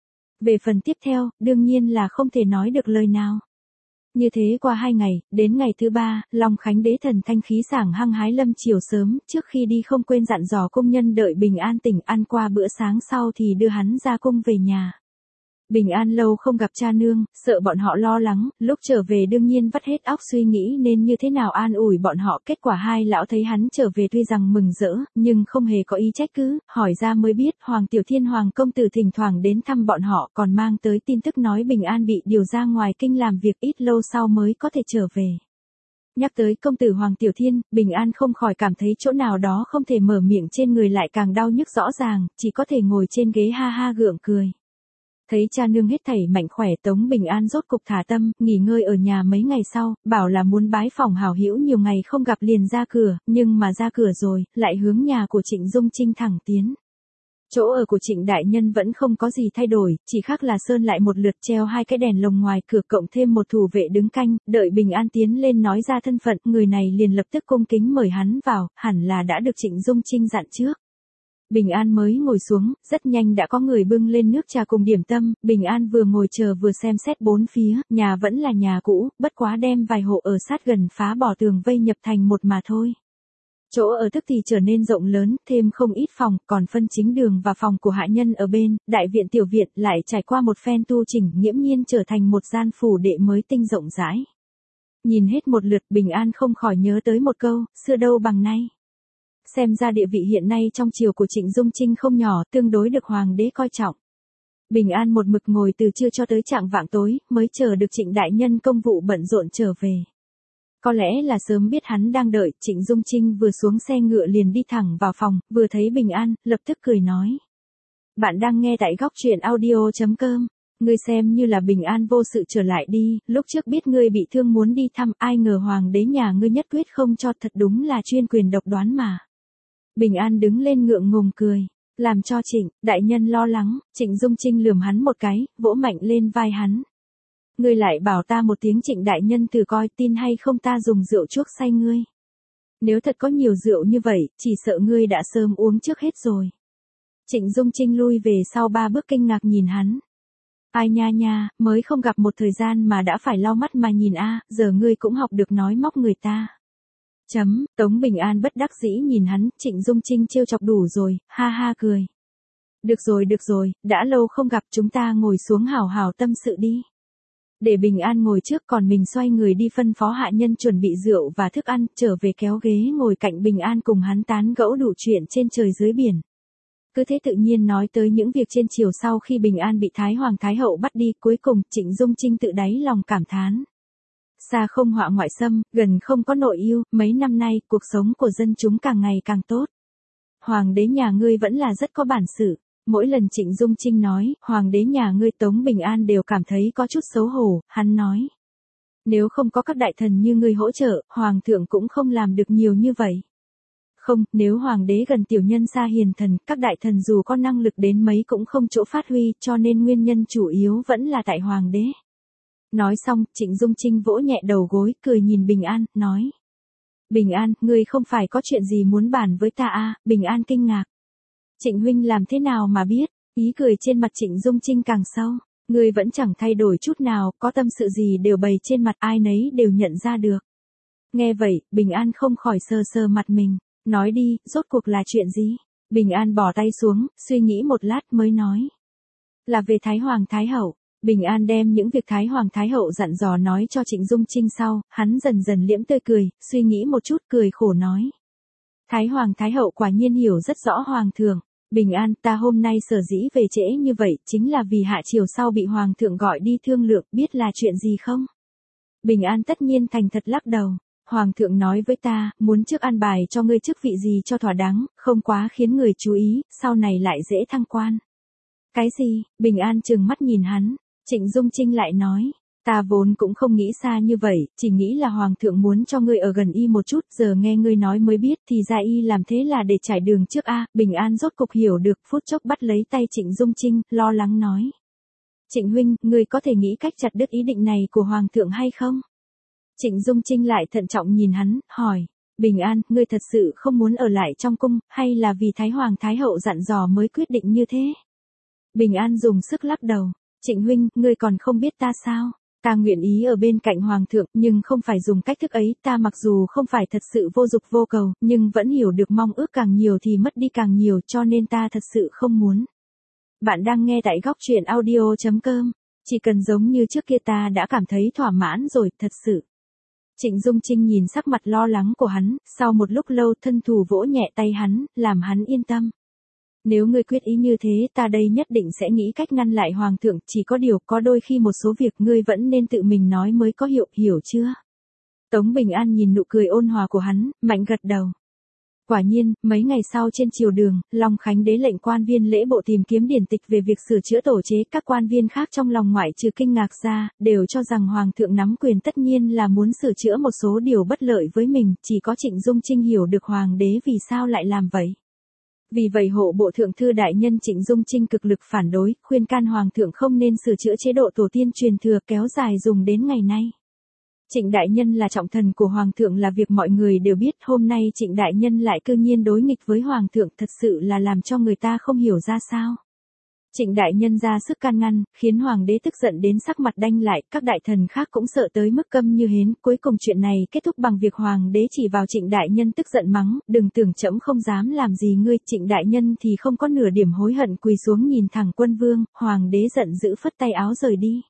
Về phần tiếp theo, đương nhiên là không thể nói được lời nào. Như thế qua hai ngày, đến ngày thứ ba, Long Khánh đế thần thanh khí sảng hăng hái lâm chiều sớm, trước khi đi không quên dặn dò công nhân đợi Bình An tỉnh ăn qua bữa sáng sau thì đưa hắn ra cung về nhà. Bình An lâu không gặp cha nương, sợ bọn họ lo lắng, lúc trở về đương nhiên vắt hết óc suy nghĩ nên như thế nào an ủi bọn họ, kết quả hai lão thấy hắn trở về tuy rằng mừng rỡ, nhưng không hề có ý trách cứ, hỏi ra mới biết Hoàng Tiểu Thiên Hoàng công tử thỉnh thoảng đến thăm bọn họ, còn mang tới tin tức nói Bình An bị điều ra ngoài kinh làm việc, ít lâu sau mới có thể trở về. Nhắc tới công tử Hoàng Tiểu Thiên, Bình An không khỏi cảm thấy chỗ nào đó không thể mở miệng, trên người lại càng đau nhức rõ ràng, chỉ có thể ngồi trên ghế ha ha gượng cười. Thấy cha nương hết thảy mạnh khỏe, Tống Bình An rốt cục thả tâm, nghỉ ngơi ở nhà mấy ngày sau, bảo là muốn bái phỏng hảo hữu nhiều ngày không gặp liền ra cửa, nhưng mà ra cửa rồi, lại hướng nhà của Trịnh Dung Trinh thẳng tiến. Chỗ ở của Trịnh đại nhân vẫn không có gì thay đổi, chỉ khác là sơn lại một lượt, treo hai cái đèn lồng ngoài cửa, cộng thêm một thủ vệ đứng canh, đợi Bình An tiến lên nói ra thân phận, người này liền lập tức cung kính mời hắn vào, hẳn là đã được Trịnh Dung Trinh dặn trước. Bình An mới ngồi xuống, rất nhanh đã có người bưng lên nước trà cùng điểm tâm, Bình An vừa ngồi chờ vừa xem xét bốn phía, nhà vẫn là nhà cũ, bất quá đem vài hộ ở sát gần phá bỏ tường vây nhập thành một mà thôi. Chỗ ở tức thì trở nên rộng lớn, thêm không ít phòng, còn phân chính đường và phòng của hạ nhân ở bên, đại viện tiểu viện lại trải qua một phen tu chỉnh, nghiễm nhiên trở thành một gian phủ đệ mới tinh rộng rãi. Nhìn hết một lượt, Bình An không khỏi nhớ tới một câu, xưa đâu bằng nay. Xem ra địa vị hiện nay trong triều của Trịnh Dung Trinh không nhỏ, tương đối được hoàng đế coi trọng. Bình An một mực ngồi từ trưa cho tới chạng vạng tối, mới chờ được Trịnh đại nhân công vụ bận rộn trở về. Có lẽ là sớm biết hắn đang đợi, Trịnh Dung Trinh vừa xuống xe ngựa liền đi thẳng vào phòng, vừa thấy Bình An, lập tức cười nói. Bạn đang nghe tại góc truyện audio chấm com. Ngươi xem như là Bình An vô sự trở lại đi, lúc trước biết ngươi bị thương muốn đi thăm, ai ngờ hoàng đế nhà ngươi nhất quyết không cho, thật đúng là chuyên quyền độc đoán mà. Bình An đứng lên ngượng ngùng cười, làm cho Trịnh đại nhân lo lắng. Trịnh Dung Trinh lườm hắn một cái, vỗ mạnh lên vai hắn. Ngươi lại bảo ta một tiếng Trịnh đại nhân thử coi, tin hay không ta dùng rượu chuốc say ngươi. Nếu thật có nhiều rượu như vậy, chỉ sợ ngươi đã sớm uống trước hết rồi. Trịnh Dung Trinh lui về sau ba bước kinh ngạc nhìn hắn. Ai nha nha, mới không gặp một thời gian mà đã phải lau mắt mà nhìn a, giờ ngươi cũng học được nói móc người ta. Chấm, Tống Bình An bất đắc dĩ nhìn hắn, Trịnh Dung Trinh trêu chọc đủ rồi, ha ha cười. Được rồi được rồi, đã lâu không gặp, chúng ta ngồi xuống hào hào tâm sự đi. Để Bình An ngồi trước, còn mình xoay người đi phân phó hạ nhân chuẩn bị rượu và thức ăn, trở về kéo ghế ngồi cạnh Bình An cùng hắn tán gẫu đủ chuyện trên trời dưới biển. Cứ thế tự nhiên nói tới những việc trên triều sau khi Bình An bị Thái Hoàng Thái Hậu bắt đi, cuối cùng Trịnh Dung Trinh tự đáy lòng cảm thán. Xa không họa ngoại xâm, gần không có nội yêu, mấy năm nay cuộc sống của dân chúng càng ngày càng tốt. Hoàng đế nhà ngươi vẫn là rất có bản sự. Mỗi lần Trịnh Dung Trinh nói, hoàng đế nhà ngươi Tống Bình An đều cảm thấy có chút xấu hổ, hắn nói. Nếu không có các đại thần như ngươi hỗ trợ, hoàng thượng cũng không làm được nhiều như vậy. Không, nếu hoàng đế gần tiểu nhân xa hiền thần, các đại thần dù có năng lực đến mấy cũng không chỗ phát huy, cho nên nguyên nhân chủ yếu vẫn là tại hoàng đế. Nói xong, Trịnh Dung Trinh vỗ nhẹ đầu gối, cười nhìn Bình An, nói. Bình An, ngươi không phải có chuyện gì muốn bàn với ta à? Bình An kinh ngạc. Trịnh huynh làm thế nào mà biết? Ý cười trên mặt Trịnh Dung Trinh càng sâu. Ngươi vẫn chẳng thay đổi chút nào, có tâm sự gì đều bày trên mặt, ai nấy đều nhận ra được. Nghe vậy, Bình An không khỏi sờ sờ mặt mình. Nói đi, rốt cuộc là chuyện gì? Bình An bỏ tay xuống, suy nghĩ một lát mới nói. Là về Thái Hoàng Thái Hậu. Bình An đem những việc Thái Hoàng Thái Hậu dặn dò nói cho Trịnh Dung Trinh sau, hắn dần dần liễm tươi cười, suy nghĩ một chút cười khổ nói. Thái Hoàng Thái Hậu quả nhiên hiểu rất rõ Hoàng thượng. Bình An, ta hôm nay sở dĩ về trễ như vậy, chính là vì hạ chiều sau bị Hoàng thượng gọi đi thương lượng, biết là chuyện gì không? Bình An tất nhiên thành thật lắc đầu. Hoàng thượng nói với ta, muốn trước an bài cho ngươi chức vị gì cho thỏa đáng, không quá khiến người chú ý, sau này lại dễ thăng quan. Cái gì? Bình An trừng mắt nhìn hắn. Trịnh Dung Trinh lại nói, ta vốn cũng không nghĩ xa như vậy, chỉ nghĩ là Hoàng thượng muốn cho ngươi ở gần y một chút, giờ nghe ngươi nói mới biết thì ra y làm thế là để trải đường trước a. Bình An rốt cục hiểu được, phút chốc bắt lấy tay Trịnh Dung Trinh, lo lắng nói. Trịnh huynh, ngươi có thể nghĩ cách chặt đứt ý định này của Hoàng thượng hay không? Trịnh Dung Trinh lại thận trọng nhìn hắn, hỏi, Bình An, ngươi thật sự không muốn ở lại trong cung, hay là vì Thái Hoàng Thái Hậu dặn dò mới quyết định như thế? Bình An dùng sức lắc đầu, Trịnh huynh, ngươi còn không biết ta sao? Ta nguyện ý ở bên cạnh Hoàng thượng, nhưng không phải dùng cách thức ấy, ta mặc dù không phải thật sự vô dục vô cầu, nhưng vẫn hiểu được mong ước càng nhiều thì mất đi càng nhiều, cho nên ta thật sự không muốn. Bạn đang nghe tại góc truyện audio chấm com, chỉ cần giống như trước kia ta đã cảm thấy thỏa mãn rồi, thật sự. Trịnh Dung Trinh nhìn sắc mặt lo lắng của hắn, sau một lúc lâu thân thủ vỗ nhẹ tay hắn, làm hắn yên tâm. Nếu ngươi quyết ý như thế ta đây nhất định sẽ nghĩ cách ngăn lại Hoàng thượng, chỉ có điều có đôi khi một số việc ngươi vẫn nên tự mình nói mới có hiệu, hiểu chưa? Tống Bình An nhìn nụ cười ôn hòa của hắn, mạnh gật đầu. Quả nhiên, mấy ngày sau trên triều đường, Long Khánh đế lệnh quan viên lễ bộ tìm kiếm điển tịch về việc sửa chữa tổ chế, các quan viên khác trong lòng ngoại trừ kinh ngạc ra, đều cho rằng Hoàng thượng nắm quyền tất nhiên là muốn sửa chữa một số điều bất lợi với mình, chỉ có Trịnh Dung Trinh hiểu được Hoàng đế vì sao lại làm vậy. Vì vậy hộ bộ thượng thư đại nhân Trịnh Dung Trinh cực lực phản đối, khuyên can Hoàng thượng không nên sửa chữa chế độ tổ tiên truyền thừa kéo dài dùng đến ngày nay. Trịnh đại nhân là trọng thần của Hoàng thượng là việc mọi người đều biết, hôm nay Trịnh đại nhân lại cư nhiên đối nghịch với Hoàng thượng, thật sự là làm cho người ta không hiểu ra sao. Trịnh đại nhân ra sức can ngăn, khiến Hoàng đế tức giận đến sắc mặt đanh lại, các đại thần khác cũng sợ tới mức câm như hến, cuối cùng chuyện này kết thúc bằng việc Hoàng đế chỉ vào Trịnh đại nhân tức giận mắng, đừng tưởng trẫm không dám làm gì ngươi. Trịnh đại nhân thì không có nửa điểm hối hận, quỳ xuống nhìn thẳng quân vương, Hoàng đế giận dữ phất tay áo rời đi.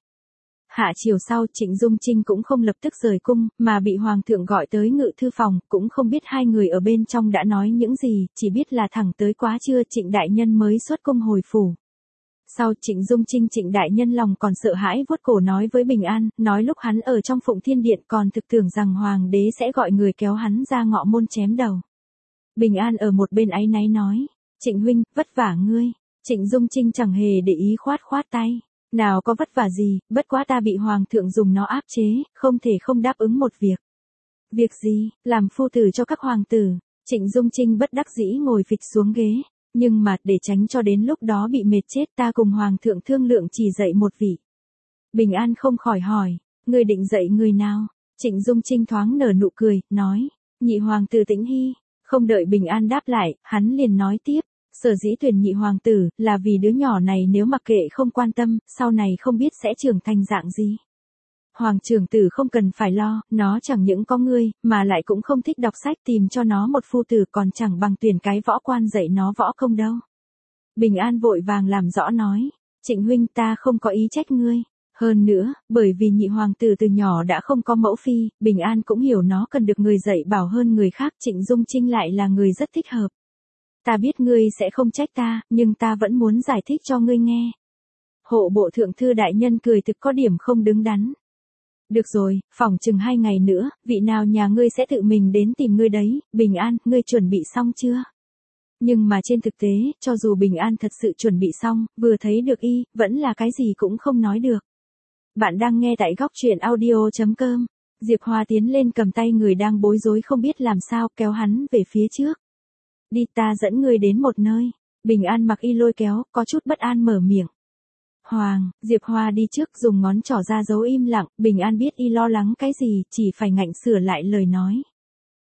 Hạ chiều sau, Trịnh Dung Trinh cũng không lập tức rời cung, mà bị Hoàng thượng gọi tới ngự thư phòng, cũng không biết hai người ở bên trong đã nói những gì, chỉ biết là thẳng tới quá trưa Trịnh đại nhân mới xuất cung hồi phủ. Sau Trịnh Dung Trinh Trịnh đại nhân lòng còn sợ hãi vuốt cổ nói với Bình An, nói lúc hắn ở trong Phụng Thiên Điện còn thực tưởng rằng Hoàng đế sẽ gọi người kéo hắn ra ngọ môn chém đầu. Bình An ở một bên áy náy nói, Trịnh huynh, vất vả ngươi. Trịnh Dung Trinh chẳng hề để ý khoát khoát tay. Nào có vất vả gì, bất quá ta bị Hoàng thượng dùng nó áp chế, không thể không đáp ứng một việc. Việc gì? Làm phu tử cho các hoàng tử. Trịnh Dung Trinh bất đắc dĩ ngồi phịch xuống ghế. Nhưng mà, để tránh cho đến lúc đó bị mệt chết ta cùng Hoàng thượng thương lượng chỉ dạy một vị. Bình An không khỏi hỏi, người định dạy người nào? Trịnh Dung Trinh thoáng nở nụ cười, nói, nhị hoàng tử Tĩnh Hy. Không đợi Bình An đáp lại, hắn liền nói tiếp. Sở dĩ tuyển nhị hoàng tử, là vì đứa nhỏ này nếu mặc kệ không quan tâm, sau này không biết sẽ trưởng thành dạng gì. Hoàng trưởng tử không cần phải lo, nó chẳng những có ngươi, mà lại cũng không thích đọc sách, tìm cho nó một phu tử còn chẳng bằng tuyển cái võ quan dạy nó võ công đâu. Bình An vội vàng làm rõ nói, Trịnh huynh ta không có ý trách ngươi. Hơn nữa, bởi vì nhị hoàng tử từ nhỏ đã không có mẫu phi, Bình An cũng hiểu nó cần được người dạy bảo hơn người khác, Trịnh Dung Trinh lại là người rất thích hợp. Ta biết ngươi sẽ không trách ta, nhưng ta vẫn muốn giải thích cho ngươi nghe. Hộ bộ thượng thư đại nhân cười thực có điểm không đứng đắn. Được rồi, phỏng chừng hai ngày nữa, vị nào nhà ngươi sẽ tự mình đến tìm ngươi đấy. Bình An, ngươi chuẩn bị xong chưa? Nhưng mà trên thực tế, cho dù Bình An thật sự chuẩn bị xong, vừa thấy được y, vẫn là cái gì cũng không nói được. Bạn đang nghe tại góc truyện audio chấm com. Diệp Hoa tiến lên cầm tay người đang bối rối không biết làm sao, kéo hắn về phía trước. Đi, ta dẫn ngươi đến một nơi. Bình An mặc y lôi kéo, có chút bất an mở miệng. Hoàng, Diệp Hoa đi trước dùng ngón trỏ ra dấu im lặng, Bình An biết y lo lắng cái gì, chỉ phải ngạnh sửa lại lời nói.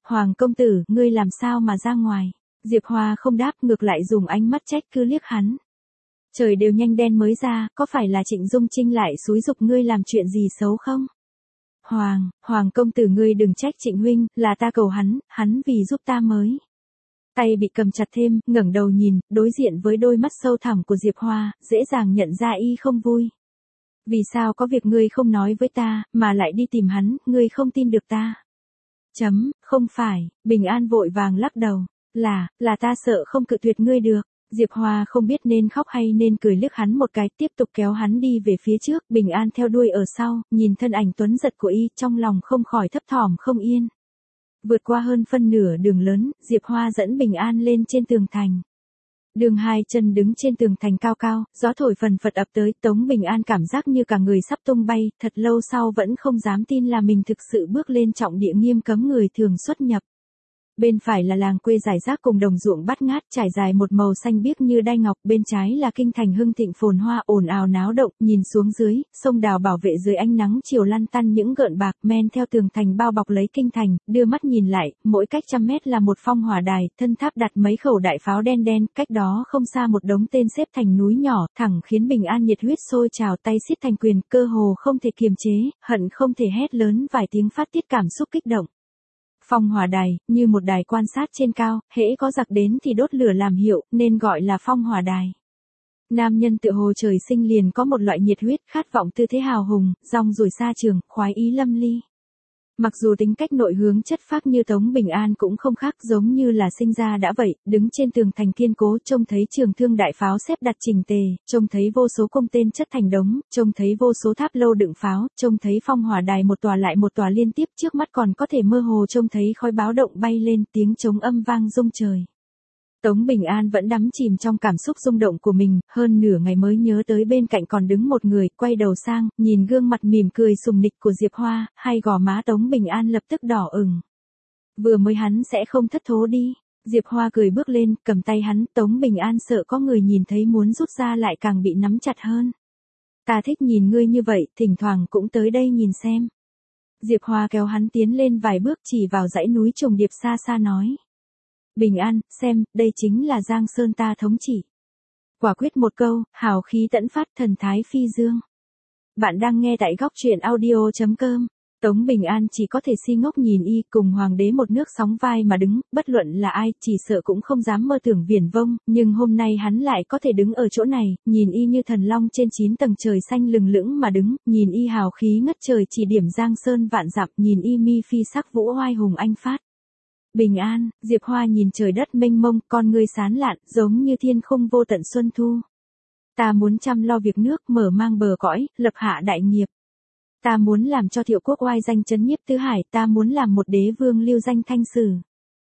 Hoàng công tử, ngươi làm sao mà ra ngoài? Diệp Hoa không đáp, ngược lại dùng ánh mắt trách cứ liếc hắn. Trời đều nhanh đen mới ra, có phải là Trịnh Dung Trinh lại xúi giục ngươi làm chuyện gì xấu không? Hoàng, Hoàng công tử ngươi đừng trách Trịnh huynh, là ta cầu hắn, hắn vì giúp ta mới. Tay bị cầm chặt thêm, ngẩng đầu nhìn, đối diện với đôi mắt sâu thẳm của Diệp Hoa, dễ dàng nhận ra y không vui. Vì sao có việc ngươi không nói với ta, mà lại đi tìm hắn, ngươi không tin được ta? Chấm, không phải, Bình An vội vàng lắc đầu, là, là ta sợ không cự tuyệt ngươi được. Diệp Hoa không biết nên khóc hay nên cười liếc hắn một cái, tiếp tục kéo hắn đi về phía trước, Bình An theo đuôi ở sau, nhìn thân ảnh tuấn giật của y, trong lòng không khỏi thấp thỏm không yên. Vượt qua hơn phân nửa đường lớn, Diệp Hoa dẫn Bình An lên trên tường thành. Đường hai chân đứng trên tường thành cao cao, gió thổi phần phật ập tới, Tống Bình An cảm giác như cả người sắp tung bay, thật lâu sau vẫn không dám tin là mình thực sự bước lên trọng địa nghiêm cấm người thường xuất nhập. Bên phải là làng quê rải rác cùng đồng ruộng bát ngát trải dài một màu xanh biếc như đai ngọc, bên trái là kinh thành hưng thịnh phồn hoa ồn ào náo động, nhìn xuống dưới, sông đào bảo vệ dưới ánh nắng chiều lăn tăn những gợn bạc men theo tường thành bao bọc lấy kinh thành, đưa mắt nhìn lại, mỗi cách trăm mét là một phong hỏa đài, thân tháp đặt mấy khẩu đại pháo đen đen, cách đó không xa một đống tên xếp thành núi nhỏ, thẳng khiến Bình An nhiệt huyết sôi trào, tay siết thành quyền, cơ hồ không thể kiềm chế, hận không thể hét lớn vài tiếng phát tiết cảm xúc kích động. Phong hỏa đài, như một đài quan sát trên cao, hễ có giặc đến thì đốt lửa làm hiệu, nên gọi là phong hỏa đài. Nam nhân tựa hồ trời sinh liền có một loại nhiệt huyết, khát vọng tư thế hào hùng, rong ruổi xa trường, khoái ý lâm ly. Mặc dù tính cách nội hướng chất phác như Tống Bình An cũng không khác, giống như là sinh ra đã vậy, đứng trên tường thành kiên cố, trông thấy trường thương đại pháo xếp đặt chỉnh tề, trông thấy vô số cung tên chất thành đống, trông thấy vô số tháp lâu đựng pháo, trông thấy phong hỏa đài một tòa lại một tòa liên tiếp, trước mắt còn có thể mơ hồ trông thấy khói báo động bay lên, tiếng trống âm vang rung trời. Tống Bình An vẫn đắm chìm trong cảm xúc rung động của mình, hơn nửa ngày mới nhớ tới bên cạnh còn đứng một người, quay đầu sang, nhìn gương mặt mỉm cười sùng nịch của Diệp Hoa, hai gò má Tống Bình An lập tức đỏ ửng. Vừa mới hắn sẽ không thất thố đi. Diệp Hoa cười bước lên, cầm tay hắn, Tống Bình An sợ có người nhìn thấy muốn rút ra lại càng bị nắm chặt hơn. Ta thích nhìn ngươi như vậy, thỉnh thoảng cũng tới đây nhìn xem. Diệp Hoa kéo hắn tiến lên vài bước, chỉ vào dãy núi trùng điệp xa xa nói. Bình An, xem, đây chính là Giang Sơn ta thống trị. Quả quyết một câu, hào khí tẫn phát, thần thái phi dương. Bạn đang nghe tại góc truyện audio chấm com. Tống Bình An chỉ có thể si ngốc nhìn y, cùng hoàng đế một nước sóng vai mà đứng, bất luận là ai, chỉ sợ cũng không dám mơ tưởng viển vông, nhưng hôm nay hắn lại có thể đứng ở chỗ này, nhìn y như thần long trên chín tầng trời xanh lừng lững mà đứng, nhìn y hào khí ngất trời chỉ điểm Giang Sơn vạn dặm, nhìn y mi phi sắc vũ oai hùng anh phát. Bình An, Diệp Hoa nhìn trời đất mênh mông, con ngươi sán lạn, giống như thiên khung vô tận xuân thu. Ta muốn chăm lo việc nước, mở mang bờ cõi, lập hạ đại nghiệp. Ta muốn làm cho Thiệu quốc oai danh chấn nhiếp tứ hải, ta muốn làm một đế vương lưu danh thanh sử.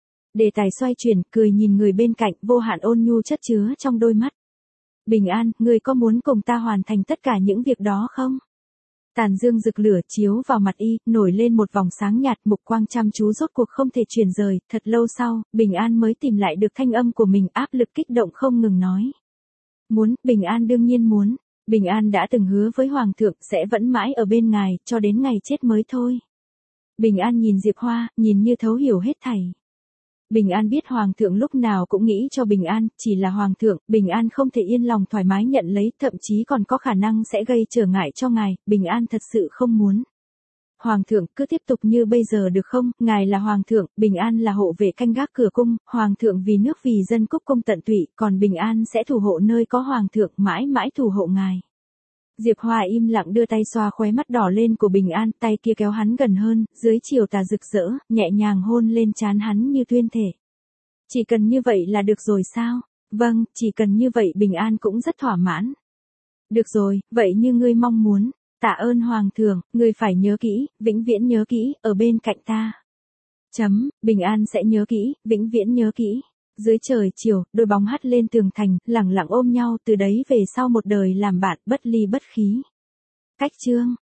Đề tài xoay chuyển, cười nhìn người bên cạnh, vô hạn ôn nhu chất chứa trong đôi mắt. Bình An, ngươi có muốn cùng ta hoàn thành tất cả những việc đó không? Tàn dương rực lửa chiếu vào mặt y, nổi lên một vòng sáng nhạt, mục quang chăm chú rốt cuộc không thể chuyển rời, thật lâu sau, Bình An mới tìm lại được thanh âm của mình, áp lực kích động không ngừng nói. Muốn, Bình An đương nhiên muốn. Bình An đã từng hứa với Hoàng thượng sẽ vẫn mãi ở bên ngài, cho đến ngày chết mới thôi. Bình An nhìn Diệp Hoa, nhìn như thấu hiểu hết thảy. Bình An biết Hoàng thượng lúc nào cũng nghĩ cho Bình An, chỉ là Hoàng thượng, Bình An không thể yên lòng thoải mái nhận lấy, thậm chí còn có khả năng sẽ gây trở ngại cho ngài, Bình An thật sự không muốn. Hoàng thượng, cứ tiếp tục như bây giờ được không, ngài là Hoàng thượng, Bình An là hộ vệ canh gác cửa cung, Hoàng thượng vì nước vì dân cúc cung tận tụy, còn Bình An sẽ thủ hộ nơi có Hoàng thượng, mãi mãi thủ hộ ngài. Diệp Hoa im lặng đưa tay xoa khóe mắt đỏ lên của Bình An, tay kia kéo hắn gần hơn, dưới chiều tà rực rỡ, nhẹ nhàng hôn lên trán hắn như tuyên thể. Chỉ cần như vậy là được rồi sao? Vâng, chỉ cần như vậy Bình An cũng rất thỏa mãn. Được rồi, vậy như ngươi mong muốn. Tạ ơn Hoàng thượng, ngươi phải nhớ kỹ, vĩnh viễn nhớ kỹ, ở bên cạnh ta. Chấm, Bình An sẽ nhớ kỹ, vĩnh viễn nhớ kỹ. Dưới trời chiều, đôi bóng hắt lên tường thành, lẳng lặng ôm nhau, từ đấy về sau một đời làm bạn, bất ly bất khí. Cách chương